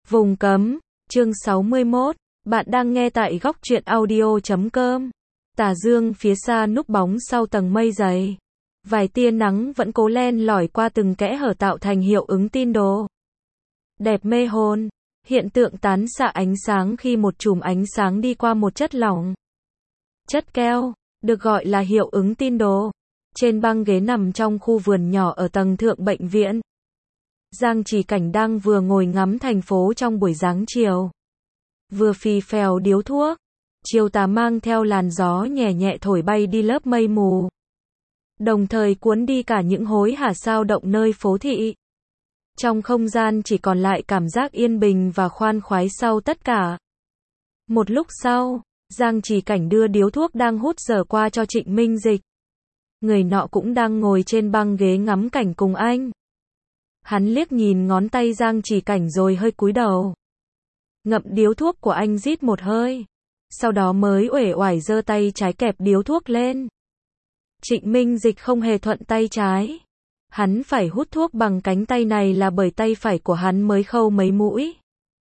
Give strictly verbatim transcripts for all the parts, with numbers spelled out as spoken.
Vùng cấm, chương sáu mươi mốt, bạn đang nghe tại góc truyện audio chấm com. Tà dương phía xa núp bóng sau tầng mây dày. Vài tia nắng vẫn cố len lỏi qua từng kẽ hở tạo thành hiệu ứng tin đồ. Đẹp mê hồn, hiện tượng tán xạ ánh sáng khi một chùm ánh sáng đi qua một chất lỏng. Chất keo, được gọi là hiệu ứng tin đồ. Trên băng ghế nằm trong khu vườn nhỏ ở tầng thượng bệnh viện, Giang Chỉ Cảnh đang vừa ngồi ngắm thành phố trong buổi dáng chiều. Vừa phì phèo điếu thuốc, chiều tà mang theo làn gió nhẹ nhẹ thổi bay đi lớp mây mù. Đồng thời cuốn đi cả những hối hả sao động nơi phố thị. Trong không gian chỉ còn lại cảm giác yên bình và khoan khoái sau tất cả. Một lúc sau, Giang Chỉ Cảnh đưa điếu thuốc đang hút dở qua cho Trịnh Minh Dịch. Người nọ cũng đang ngồi trên băng ghế ngắm cảnh cùng anh. Hắn liếc nhìn ngón tay Giang Chỉ Cảnh rồi hơi cúi đầu. Ngậm điếu thuốc của anh rít một hơi. Sau đó mới uể oải giơ tay trái kẹp điếu thuốc lên. Trịnh Minh Dịch không hề thuận tay trái. Hắn phải hút thuốc bằng cánh tay này là bởi tay phải của hắn mới khâu mấy mũi.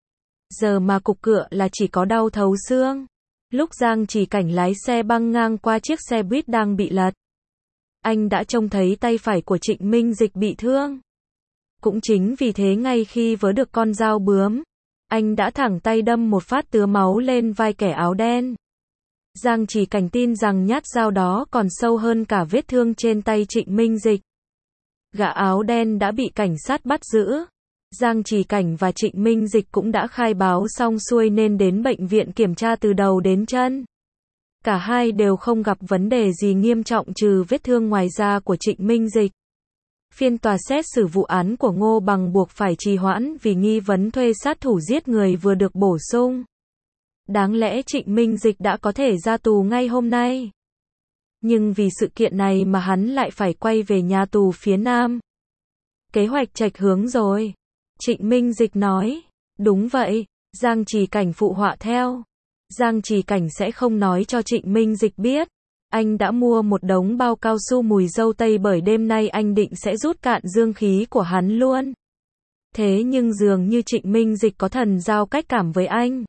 Giờ mà cục cựa là chỉ có đau thấu xương. Lúc Giang Chỉ Cảnh lái xe băng ngang qua chiếc xe buýt đang bị lật, anh đã trông thấy tay phải của Trịnh Minh Dịch bị thương. Cũng chính vì thế ngay khi vớ được con dao bướm, anh đã thẳng tay đâm một phát tứa máu lên vai kẻ áo đen. Giang Chỉ Cảnh tin rằng nhát dao đó còn sâu hơn cả vết thương trên tay Trịnh Minh Dịch. Gã áo đen đã bị cảnh sát bắt giữ. Giang Chỉ Cảnh và Trịnh Minh Dịch cũng đã khai báo xong xuôi nên đến bệnh viện kiểm tra từ đầu đến chân. Cả hai đều không gặp vấn đề gì nghiêm trọng trừ vết thương ngoài da của Trịnh Minh Dịch. Phiên tòa xét xử vụ án của Ngô Bằng buộc phải trì hoãn vì nghi vấn thuê sát thủ giết người vừa được bổ sung. Đáng lẽ Trịnh Minh Dịch đã có thể ra tù ngay hôm nay. Nhưng vì sự kiện này mà hắn lại phải quay về nhà tù phía Nam. Kế hoạch chệch hướng rồi. Trịnh Minh Dịch nói. Đúng vậy, Giang Chỉ Cảnh phụ họa theo. Giang Chỉ Cảnh sẽ không nói cho Trịnh Minh Dịch biết. Anh đã mua một đống bao cao su mùi dâu tây bởi đêm nay anh định sẽ rút cạn dương khí của hắn luôn. Thế nhưng dường như Trịnh Minh Dịch có thần giao cách cảm với anh.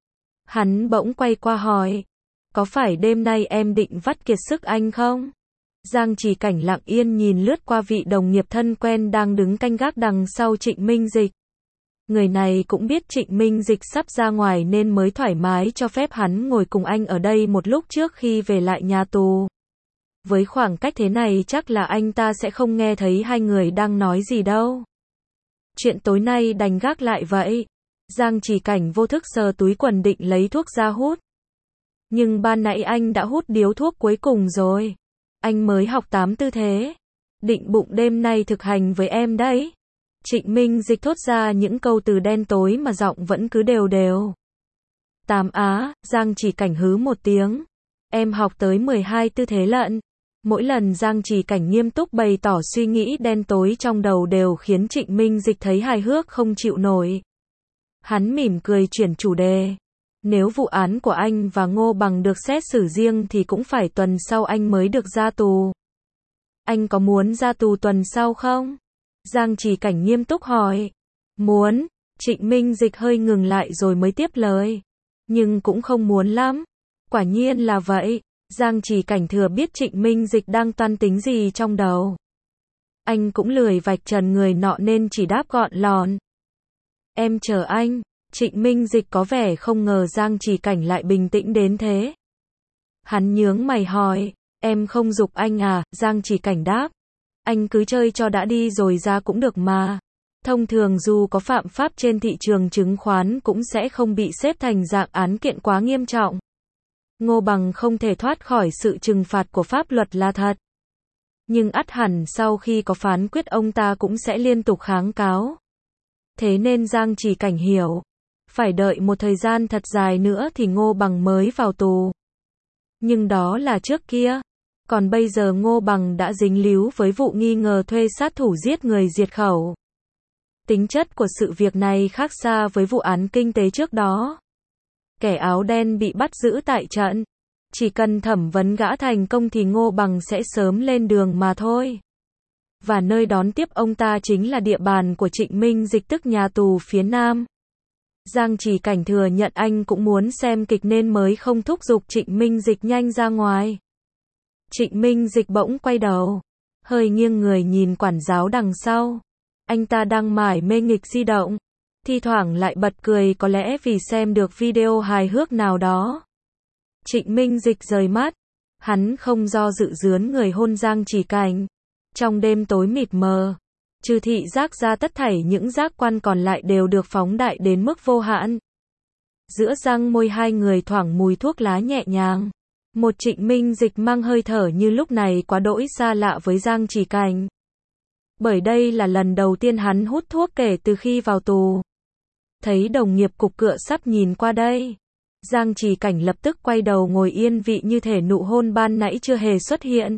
Hắn bỗng quay qua hỏi. Có phải đêm nay em định vắt kiệt sức anh không? Giang Chỉ Cảnh lặng yên nhìn lướt qua vị đồng nghiệp thân quen đang đứng canh gác đằng sau Trịnh Minh Dịch. Người này cũng biết Trịnh Minh Dịch sắp ra ngoài nên mới thoải mái cho phép hắn ngồi cùng anh ở đây một lúc trước khi về lại nhà tù. Với khoảng cách thế này chắc là anh ta sẽ không nghe thấy hai người đang nói gì đâu. Chuyện tối nay đành gác lại vậy. Giang Chỉ Cảnh vô thức sờ túi quần định lấy thuốc ra hút. Nhưng ban nãy anh đã hút điếu thuốc cuối cùng rồi. Anh mới học tám tư thế. Định bụng đêm nay thực hành với em đấy. Trịnh Minh Dịch thốt ra những câu từ đen tối mà giọng vẫn cứ đều đều. Tám á, Giang Chỉ Cảnh hứ một tiếng. Em học tới mười hai tư thế lận. Mỗi lần Giang Chỉ Cảnh nghiêm túc bày tỏ suy nghĩ đen tối trong đầu đều khiến Trịnh Minh Dịch thấy hài hước không chịu nổi. Hắn mỉm cười chuyển chủ đề. Nếu vụ án của anh và Ngô Bằng được xét xử riêng thì cũng phải tuần sau anh mới được ra tù. Anh có muốn ra tù tuần sau không? Giang Chỉ Cảnh nghiêm túc hỏi. Muốn. Trịnh Minh Dịch hơi ngừng lại rồi mới tiếp lời. Nhưng cũng không muốn lắm. Quả nhiên là vậy. Giang Chỉ Cảnh thừa biết Trịnh Minh Dịch đang toan tính gì trong đầu. Anh cũng lười vạch trần người nọ nên chỉ đáp gọn lọn. Em chờ anh. Trịnh Minh Dịch có vẻ không ngờ Giang Chỉ Cảnh lại bình tĩnh đến thế. Hắn nhướng mày hỏi. Em không giục anh à? Giang Chỉ Cảnh đáp. Anh cứ chơi cho đã đi rồi ra cũng được mà. Thông thường dù có phạm pháp trên thị trường chứng khoán cũng sẽ không bị xếp thành dạng án kiện quá nghiêm trọng. Ngô Bằng không thể thoát khỏi sự trừng phạt của pháp luật là thật. Nhưng ắt hẳn sau khi có phán quyết ông ta cũng sẽ liên tục kháng cáo. Thế nên Giang Chỉ Cảnh hiểu. Phải đợi một thời gian thật dài nữa thì Ngô Bằng mới vào tù. Nhưng đó là trước kia. Còn bây giờ Ngô Bằng đã dính líu với vụ nghi ngờ thuê sát thủ giết người diệt khẩu. Tính chất của sự việc này khác xa với vụ án kinh tế trước đó. Kẻ áo đen bị bắt giữ tại trận. Chỉ cần thẩm vấn gã thành công thì Ngô Bằng sẽ sớm lên đường mà thôi. Và nơi đón tiếp ông ta chính là địa bàn của Trịnh Minh Dịch tức nhà tù phía Nam. Giang Chỉ Cảnh thừa nhận anh cũng muốn xem kịch nên mới không thúc giục Trịnh Minh Dịch nhanh ra ngoài. Trịnh Minh Dịch bỗng quay đầu, hơi nghiêng người nhìn quản giáo đằng sau. Anh ta đang mải mê nghịch di động, thi thoảng lại bật cười có lẽ vì xem được video hài hước nào đó. Trịnh Minh Dịch rời mắt, hắn không do dự dướn người hôn Giang Chỉ Cảnh. Trong đêm tối mịt mờ, trừ thị giác ra tất thảy những giác quan còn lại đều được phóng đại đến mức vô hạn. Giữa răng môi hai người thoảng mùi thuốc lá nhẹ nhàng. Một Trịnh Minh Dịch mang hơi thở như lúc này quá đỗi xa lạ với Giang Chỉ Cảnh. Bởi đây là lần đầu tiên hắn hút thuốc kể từ khi vào tù. Thấy đồng nghiệp cục cựa sắp nhìn qua đây, Giang Chỉ Cảnh lập tức quay đầu ngồi yên vị như thể nụ hôn ban nãy chưa hề xuất hiện.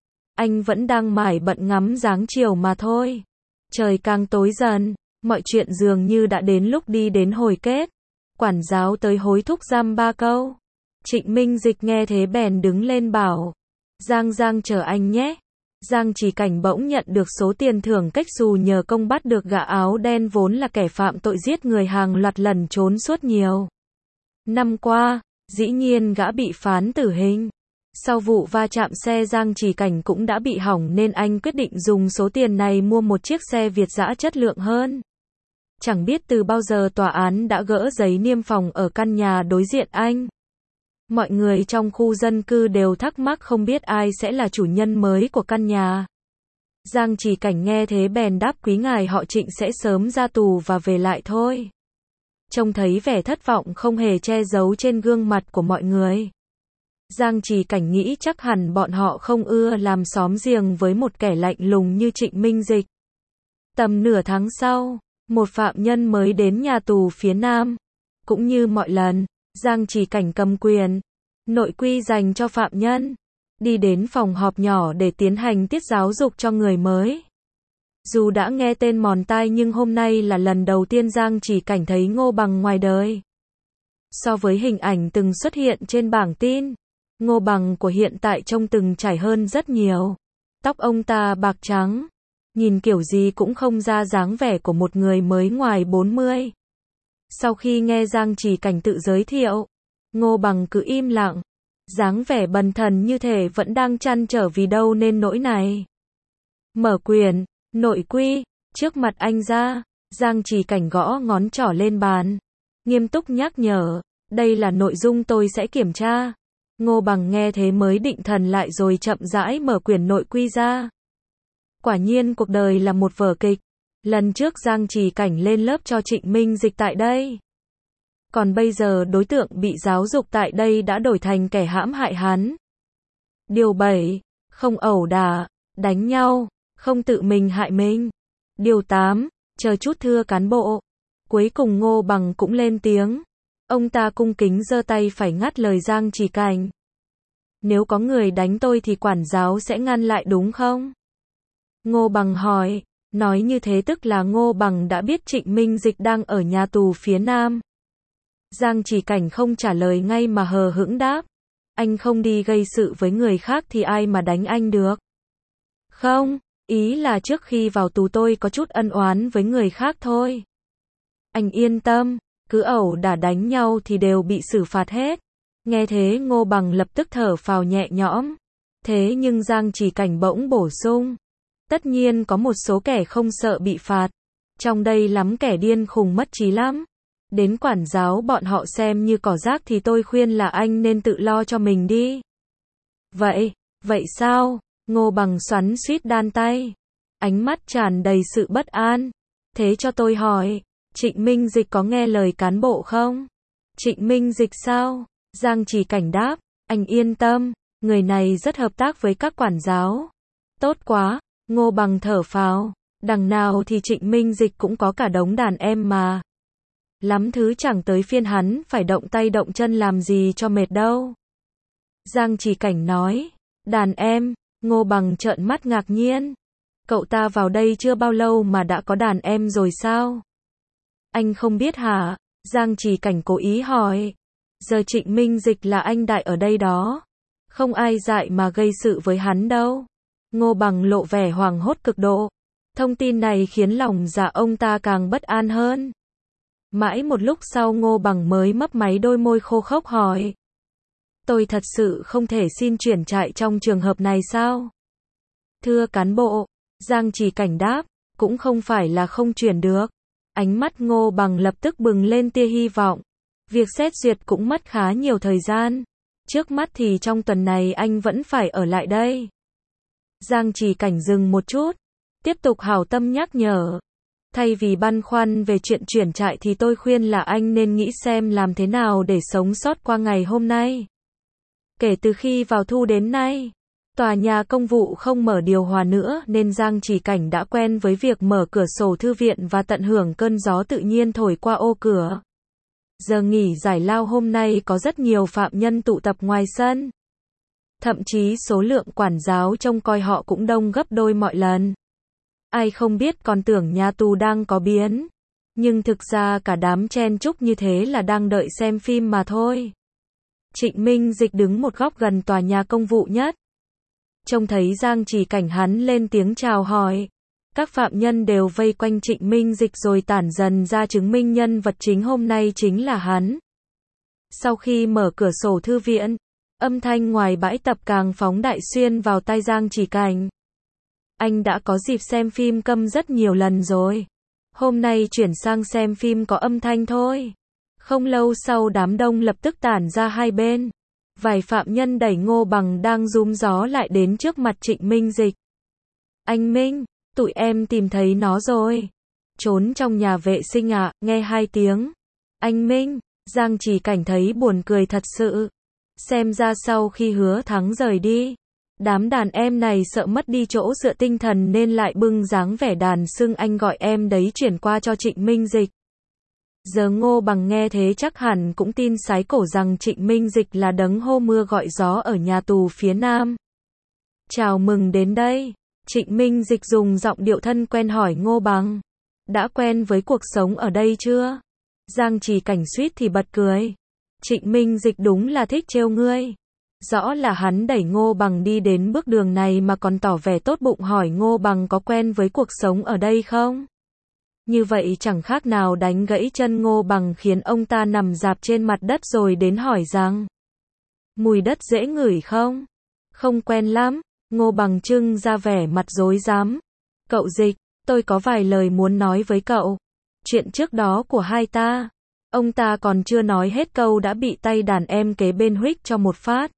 Anh vẫn đang mải bận ngắm dáng chiều mà thôi. Trời càng tối dần, mọi chuyện dường như đã đến lúc đi đến hồi kết. Quản giáo tới hối thúc giam ba câu. Trịnh Minh Dịch nghe thế bèn đứng lên bảo, Giang Giang chờ anh nhé. Giang Chỉ Cảnh bỗng nhận được số tiền thưởng cách dù nhờ công bắt được gã áo đen vốn là kẻ phạm tội giết người hàng loạt lần trốn suốt nhiều năm qua, dĩ nhiên gã bị phán tử hình. Sau vụ va chạm xe Giang Chỉ Cảnh cũng đã bị hỏng nên anh quyết định dùng số tiền này mua một chiếc xe Việt dã chất lượng hơn. Chẳng biết từ bao giờ tòa án đã gỡ giấy niêm phòng ở căn nhà đối diện anh. Mọi người trong khu dân cư đều thắc mắc không biết ai sẽ là chủ nhân mới của căn nhà. Giang Chỉ Cảnh nghe thế bèn đáp quý ngài họ Trịnh sẽ sớm ra tù và về lại thôi. Trông thấy vẻ thất vọng không hề che giấu trên gương mặt của mọi người, Giang Chỉ Cảnh nghĩ chắc hẳn bọn họ không ưa làm xóm giềng với một kẻ lạnh lùng như Trịnh Minh Dịch. Tầm nửa tháng sau, một phạm nhân mới đến nhà tù phía Nam. Cũng như mọi lần, Giang Chỉ Cảnh cầm quyền nội quy dành cho phạm nhân, đi đến phòng họp nhỏ để tiến hành tiết giáo dục cho người mới. Dù đã nghe tên mòn tai nhưng hôm nay là lần đầu tiên Giang Chỉ Cảnh thấy Ngô Bằng ngoài đời. So với hình ảnh từng xuất hiện trên bảng tin, Ngô Bằng của hiện tại trông từng trải hơn rất nhiều. Tóc ông ta bạc trắng, nhìn kiểu gì cũng không ra dáng vẻ của một người mới ngoài bốn mươi. Sau khi nghe Giang Chỉ Cảnh tự giới thiệu, Ngô Bằng cứ im lặng, dáng vẻ bần thần như thể vẫn đang trăn trở vì đâu nên nỗi này. Mở quyền, nội quy, trước mặt anh ra, Giang Chỉ Cảnh gõ ngón trỏ lên bàn, nghiêm túc nhắc nhở, đây là nội dung tôi sẽ kiểm tra. Ngô Bằng nghe thế mới định thần lại rồi chậm rãi mở quyển nội quy ra. Quả nhiên cuộc đời là một vở kịch. Lần trước Giang Chỉ Cảnh lên lớp cho Trịnh Minh Dịch tại đây. Còn bây giờ đối tượng bị giáo dục tại đây đã đổi thành kẻ hãm hại hắn. Điều bảy. Không ẩu đả, đánh nhau, không tự mình hại mình. Điều tám. Chờ chút thưa cán bộ. Cuối cùng Ngô Bằng cũng lên tiếng. Ông ta cung kính giơ tay phải ngắt lời Giang Chỉ Cảnh. Nếu có người đánh tôi thì quản giáo sẽ ngăn lại đúng không? Ngô Bằng hỏi. Nói như thế tức là Ngô Bằng đã biết Trịnh Minh Dịch đang ở nhà tù phía Nam. Giang Chỉ Cảnh không trả lời ngay mà hờ hững đáp. Anh không đi gây sự với người khác thì ai mà đánh anh được? Không, ý là trước khi vào tù tôi có chút ân oán với người khác thôi. Anh yên tâm, cứ ẩu đả đánh nhau thì đều bị xử phạt hết. Nghe thế Ngô Bằng lập tức thở phào nhẹ nhõm. Thế nhưng Giang Chỉ Cảnh bỗng bổ sung. Tất nhiên có một số kẻ không sợ bị phạt. Trong đây lắm kẻ điên khùng mất trí lắm. Đến quản giáo bọn họ xem như cỏ rác thì tôi khuyên là anh nên tự lo cho mình đi. Vậy, vậy sao? Ngô Bằng xoắn suýt đan tay. Ánh mắt tràn đầy sự bất an. Thế cho tôi hỏi, Trịnh Minh Dịch có nghe lời cán bộ không? Trịnh Minh Dịch sao? Giang Chỉ Cảnh đáp, anh yên tâm, người này rất hợp tác với các quản giáo. Tốt quá. Ngô Bằng thở phào, đằng nào thì Trịnh Minh Dịch cũng có cả đống đàn em mà. Lắm thứ chẳng tới phiên hắn phải động tay động chân làm gì cho mệt đâu. Giang Chỉ Cảnh nói, đàn em, Ngô Bằng trợn mắt ngạc nhiên. Cậu ta vào đây chưa bao lâu mà đã có đàn em rồi sao? Anh không biết hả? Giang Chỉ Cảnh cố ý hỏi. Giờ Trịnh Minh Dịch là anh đại ở đây đó. Không ai dại mà gây sự với hắn đâu. Ngô Bằng lộ vẻ hoảng hốt cực độ. Thông tin này khiến lòng dạ ông ta càng bất an hơn. Mãi một lúc sau Ngô Bằng mới mấp máy đôi môi khô khốc hỏi. Tôi thật sự không thể xin chuyển trại trong trường hợp này sao? Thưa cán bộ, Giang Chỉ Cảnh đáp, cũng không phải là không chuyển được. Ánh mắt Ngô Bằng lập tức bừng lên tia hy vọng. Việc xét duyệt cũng mất khá nhiều thời gian. Trước mắt thì trong tuần này anh vẫn phải ở lại đây. Giang Chỉ Cảnh dừng một chút, tiếp tục hảo tâm nhắc nhở. Thay vì băn khoăn về chuyện chuyển trại thì tôi khuyên là anh nên nghĩ xem làm thế nào để sống sót qua ngày hôm nay. Kể từ khi vào thu đến nay, tòa nhà công vụ không mở điều hòa nữa nên Giang Chỉ Cảnh đã quen với việc mở cửa sổ thư viện và tận hưởng cơn gió tự nhiên thổi qua ô cửa. Giờ nghỉ giải lao hôm nay có rất nhiều phạm nhân tụ tập ngoài sân. Thậm chí số lượng quản giáo trông coi họ cũng đông gấp đôi mọi lần. Ai không biết còn tưởng nhà tù đang có biến. Nhưng thực ra cả đám chen chúc như thế là đang đợi xem phim mà thôi. Trịnh Minh Dịch đứng một góc gần tòa nhà công vụ nhất. Trông thấy Giang Chỉ Cảnh hắn lên tiếng chào hỏi. Các phạm nhân đều vây quanh Trịnh Minh Dịch rồi tản dần ra chứng minh nhân vật chính hôm nay chính là hắn. Sau khi mở cửa sổ thư viện, âm thanh ngoài bãi tập càng phóng đại xuyên vào tai Giang Chỉ Cảnh. Anh đã có dịp xem phim câm rất nhiều lần rồi. Hôm nay chuyển sang xem phim có âm thanh thôi. Không lâu sau đám đông lập tức tản ra hai bên. Vài phạm nhân đẩy Ngô Bằng đang rúm gió lại đến trước mặt Trịnh Minh Dịch. Anh Minh, tụi em tìm thấy nó rồi. Trốn trong nhà vệ sinh ạ, à, nghe hai tiếng. Anh Minh, Giang Chỉ Cảnh thấy buồn cười thật sự. Xem ra sau khi Hứa Thắng rời đi, đám đàn em này sợ mất đi chỗ dựa tinh thần nên lại bưng dáng vẻ đàn sưng anh gọi em đấy chuyển qua cho Trịnh Minh Dịch. Giờ Ngô Bằng nghe thế chắc hẳn cũng tin sái cổ rằng Trịnh Minh Dịch là đấng hô mưa gọi gió ở nhà tù phía Nam. Chào mừng đến đây. Trịnh Minh Dịch dùng giọng điệu thân quen hỏi Ngô Bằng. Đã quen với cuộc sống ở đây chưa? Giang Chỉ Cảnh suýt thì bật cười. Trịnh Minh Dịch đúng là thích trêu ngươi. Rõ là hắn đẩy Ngô Bằng đi đến bước đường này mà còn tỏ vẻ tốt bụng hỏi Ngô Bằng có quen với cuộc sống ở đây không? Như vậy chẳng khác nào đánh gãy chân Ngô Bằng khiến ông ta nằm rạp trên mặt đất rồi đến hỏi rằng. Mùi đất dễ ngửi không? Không quen lắm. Ngô Bằng trưng ra vẻ mặt rối rắm. Cậu Dịch, tôi có vài lời muốn nói với cậu. Chuyện trước đó của hai ta. Ông ta còn chưa nói hết câu đã bị tay đàn em kế bên huých cho một phát.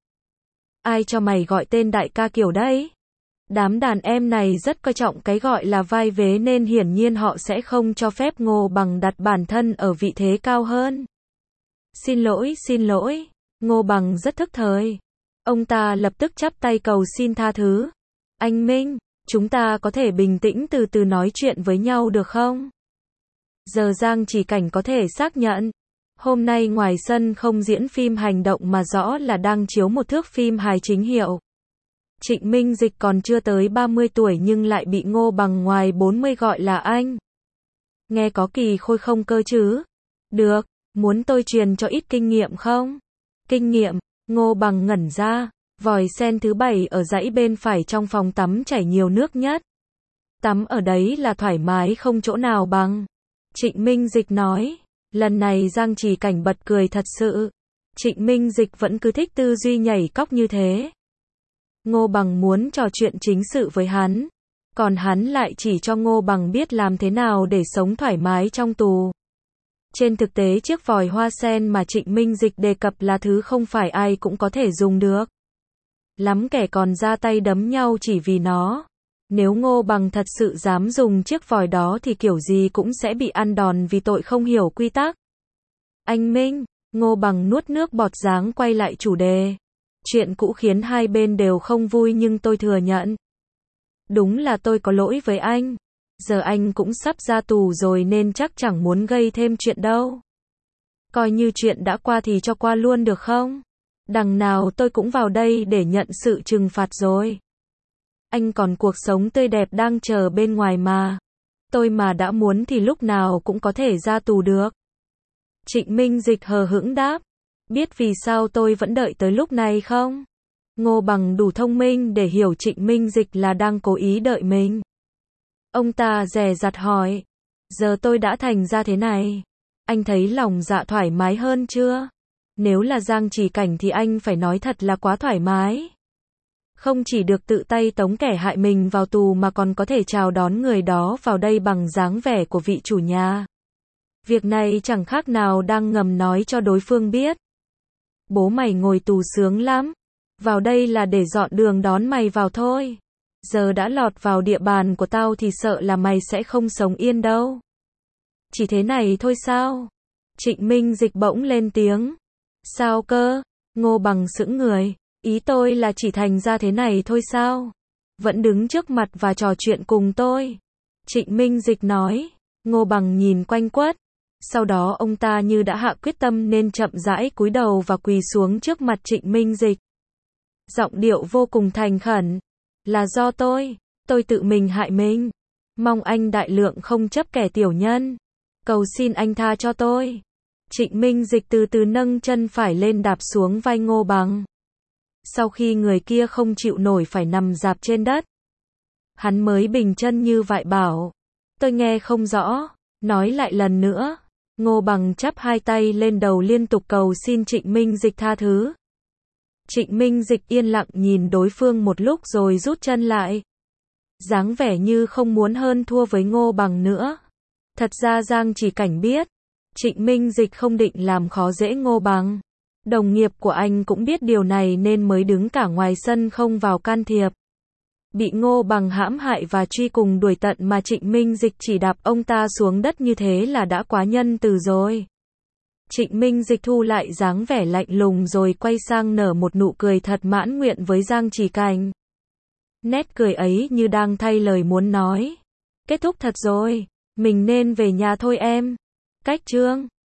Ai cho mày gọi tên đại ca kiểu đấy? Đám đàn em này rất coi trọng cái gọi là vai vế nên hiển nhiên họ sẽ không cho phép Ngô Bằng đặt bản thân ở vị thế cao hơn. Xin lỗi, xin lỗi. Ngô Bằng rất thức thời. Ông ta lập tức chắp tay cầu xin tha thứ. Anh Minh, chúng ta có thể bình tĩnh từ từ nói chuyện với nhau được không? Giờ Giang Chỉ Cảnh có thể xác nhận. Hôm nay ngoài sân không diễn phim hành động mà rõ là đang chiếu một thước phim hài chính hiệu. Trịnh Minh Dịch còn chưa tới ba mươi tuổi nhưng lại bị Ngô Bằng ngoài bốn mươi gọi là anh. Nghe có kỳ khôi không cơ chứ? Được, muốn tôi truyền cho ít kinh nghiệm không? Kinh nghiệm, Ngô Bằng ngẩn ra, vòi sen thứ bảy ở dãy bên phải trong phòng tắm chảy nhiều nước nhất. Tắm ở đấy là thoải mái không chỗ nào bằng. Trịnh Minh Dịch nói, lần này Giang Chỉ Cảnh bật cười thật sự. Trịnh Minh Dịch vẫn cứ thích tư duy nhảy cóc như thế. Ngô Bằng muốn trò chuyện chính sự với hắn, còn hắn lại chỉ cho Ngô Bằng biết làm thế nào để sống thoải mái trong tù. Trên thực tế chiếc vòi hoa sen mà Trịnh Minh Dịch đề cập là thứ không phải ai cũng có thể dùng được. Lắm kẻ còn ra tay đấm nhau chỉ vì nó. Nếu Ngô Bằng thật sự dám dùng chiếc vòi đó thì kiểu gì cũng sẽ bị ăn đòn vì tội không hiểu quy tắc. Anh Minh, Ngô Bằng nuốt nước bọt dáng quay lại chủ đề. Chuyện cũ khiến hai bên đều không vui nhưng tôi thừa nhận. Đúng là tôi có lỗi với anh. Giờ anh cũng sắp ra tù rồi nên chắc chẳng muốn gây thêm chuyện đâu. Coi như chuyện đã qua thì cho qua luôn được không? Đằng nào tôi cũng vào đây để nhận sự trừng phạt rồi. Anh còn cuộc sống tươi đẹp đang chờ bên ngoài mà. Tôi mà đã muốn thì lúc nào cũng có thể ra tù được. Trịnh Minh Dịch hờ hững đáp. Biết vì sao tôi vẫn đợi tới lúc này không? Ngô Bằng đủ thông minh để hiểu Trịnh Minh Dịch là đang cố ý đợi mình. Ông ta dè dặt hỏi. Giờ tôi đã thành ra thế này. Anh thấy lòng dạ thoải mái hơn chưa? Nếu là Giang Chỉ Cảnh thì anh phải nói thật là quá thoải mái. Không chỉ được tự tay tống kẻ hại mình vào tù mà còn có thể chào đón người đó vào đây bằng dáng vẻ của vị chủ nhà. Việc này chẳng khác nào đang ngầm nói cho đối phương biết. Bố mày ngồi tù sướng lắm. Vào đây là để dọn đường đón mày vào thôi. Giờ đã lọt vào địa bàn của tao thì sợ là mày sẽ không sống yên đâu. Chỉ thế này thôi sao? Trịnh Minh Dịch bỗng lên tiếng. Sao cơ? Ngô Bằng sững người. Ý tôi là chỉ thành ra thế này thôi sao? Vẫn đứng trước mặt và trò chuyện cùng tôi. Trịnh Minh Dịch nói. Ngô Bằng nhìn quanh quất. Sau đó ông ta như đã hạ quyết tâm nên chậm rãi cúi đầu và quỳ xuống trước mặt Trịnh Minh Dịch. Giọng điệu vô cùng thành khẩn. Là do tôi, tôi tự mình hại mình. Mong anh đại lượng không chấp kẻ tiểu nhân. Cầu xin anh tha cho tôi. Trịnh Minh Dịch từ từ nâng chân phải lên đạp xuống vai Ngô Bằng. Sau khi người kia không chịu nổi phải nằm rạp trên đất, hắn mới bình chân như vậy bảo. Tôi nghe không rõ, nói lại lần nữa. Ngô Bằng chắp hai tay lên đầu liên tục cầu xin Trịnh Minh Dịch tha thứ. Trịnh Minh Dịch yên lặng nhìn đối phương một lúc rồi rút chân lại. Dáng vẻ như không muốn hơn thua với Ngô Bằng nữa. Thật ra Giang Chỉ Cảnh biết, Trịnh Minh Dịch không định làm khó dễ Ngô Bằng. Đồng nghiệp của anh cũng biết điều này nên mới đứng cả ngoài sân không vào can thiệp. Bị Ngô Bằng hãm hại và truy cùng đuổi tận mà Trịnh Minh Dịch chỉ đạp ông ta xuống đất như thế là đã quá nhân từ rồi. Trịnh Minh Dịch thu lại dáng vẻ lạnh lùng rồi quay sang nở một nụ cười thật mãn nguyện với Giang Chỉ Cảnh. Nét cười ấy như đang thay lời muốn nói. Kết thúc thật rồi, mình nên về nhà thôi em. Cách chương